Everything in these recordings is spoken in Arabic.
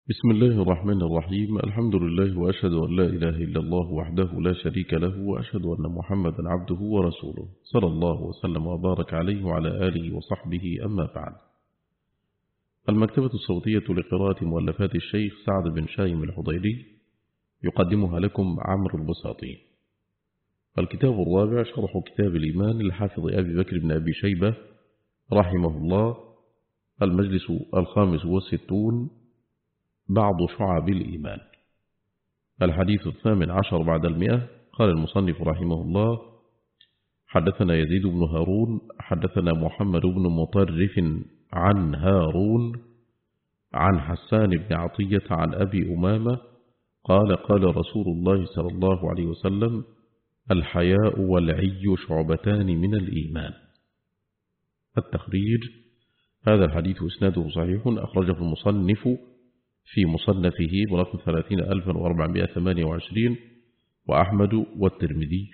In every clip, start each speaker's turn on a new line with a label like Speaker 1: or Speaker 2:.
Speaker 1: بسم الله الرحمن الرحيم. الحمد لله وأشهد أن لا إله إلا الله وحده لا شريك له، وأشهد أن محمدا عبده ورسوله صلى الله وسلم وبارك عليه وعلى آله وصحبه. أما بعد، المكتبة الصوتية لقراءة مؤلفات الشيخ سعد بن شايم الحضيري يقدمها لكم عمرو البساطي. الكتاب الرابع شرح كتاب الإيمان للحافظ أبي بكر بن أبي شيبة رحمه الله، المجلس 65 بعض شعب الإيمان، الحديث 18 بعد 100. قال المصنف رحمه الله: حدثنا يزيد بن هارون حدثنا محمد بن مطرف عن هارون عن حسان بن عطية عن أبي أمامة قال: قال رسول الله صلى الله عليه وسلم: الحياء والعي شعبتان من الإيمان. التخريج: هذا الحديث إسناده صحيح، أخرجه المصنف في مصنفه برقم 30428، وأحمد والترمذي،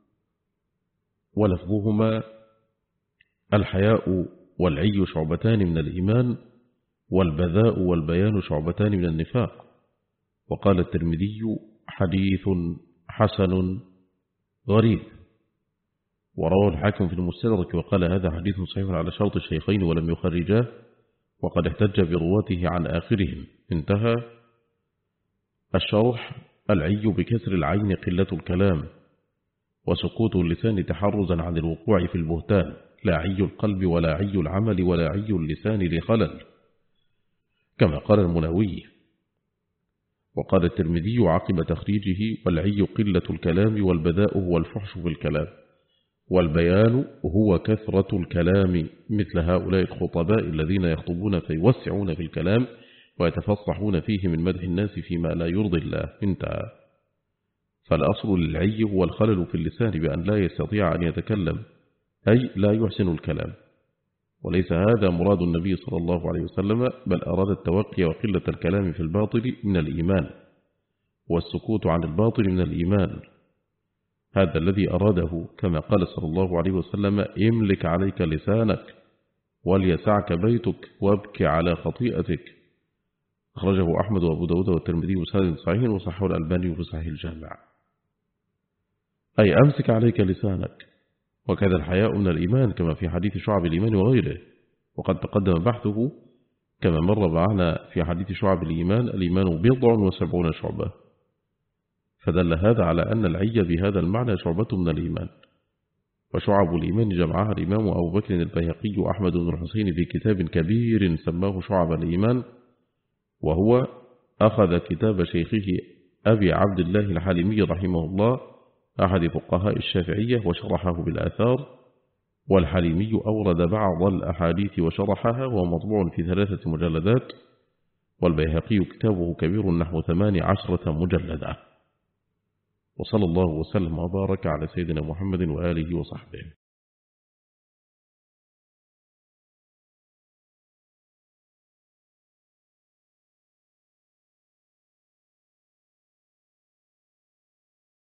Speaker 1: ولفظهما: الحياء والعي شعبتان من الإيمان، والبذاء والبيان شعبتان من النفاق. وقال الترمذي: حديث حسن غريب. ورواه الحاكم في المستدرك وقال: هذا حديث صحيح على شرط الشيخين ولم يخرجاه، وقد احتج برواته عن آخرهم. انتهى. الشرح: العي بكسر العين قلة الكلام، وسكوت اللسان تحرزا عن الوقوع في البهتان، لا عي القلب ولا عي العمل ولا عي اللسان لخلل، كما قال المناوي. وقال الترمذي عقب تخريجه: والعي قلة الكلام، والبذاء هو الفحش في الكلام، والبيان هو كثرة الكلام، مثل هؤلاء الخطباء الذين يخطبون فيوسعون في الكلام ويتفصحون فيه من مدح الناس فيما لا يرضي الله. انتهى. فالأصل للعي هو الخلل في اللسان بأن لا يستطيع أن يتكلم، أي لا يحسن الكلام. وليس هذا مراد النبي صلى الله عليه وسلم، بل أراد التوقي وقلة الكلام في الباطل من الإيمان، والسكوت عن الباطل من الإيمان. هذا الذي أراده، كما قال صلى الله عليه وسلم: املك عليك لسانك وليسعك بيتك وابكي على خطيئتك. أخرجه أحمد وأبو داود والترمذي بسند صحيح، وصححه الألباني في صحيح الجامع. أي أمسك عليك لسانك. وكذا الحياء من الإيمان، كما في حديث شعب الإيمان وغيره، وقد تقدم بحثه كما مر معنا في حديث شعب الإيمان: الإيمان 70 شعبة. فدل هذا على أن العي بهذا المعنى شعبة من الإيمان. وشعب الإيمان جمعها الإمام أبو بكر البيهقي أحمد بن الحسين في كتاب كبير سماه شعب الإيمان، وهو أخذ كتاب شيخه أبي عبد الله الحليمي رحمه الله، أحد فقهاء الشافعية، وشرحه بالآثار. والحليمي أورد بعض الأحاديث وشرحها، ومطبوع في 3 مجلدات. والبيهقي كتابه كبير نحو 18 مجلدة. وصلى الله وسلم وبارك على سيدنا محمد وآله وصحبه.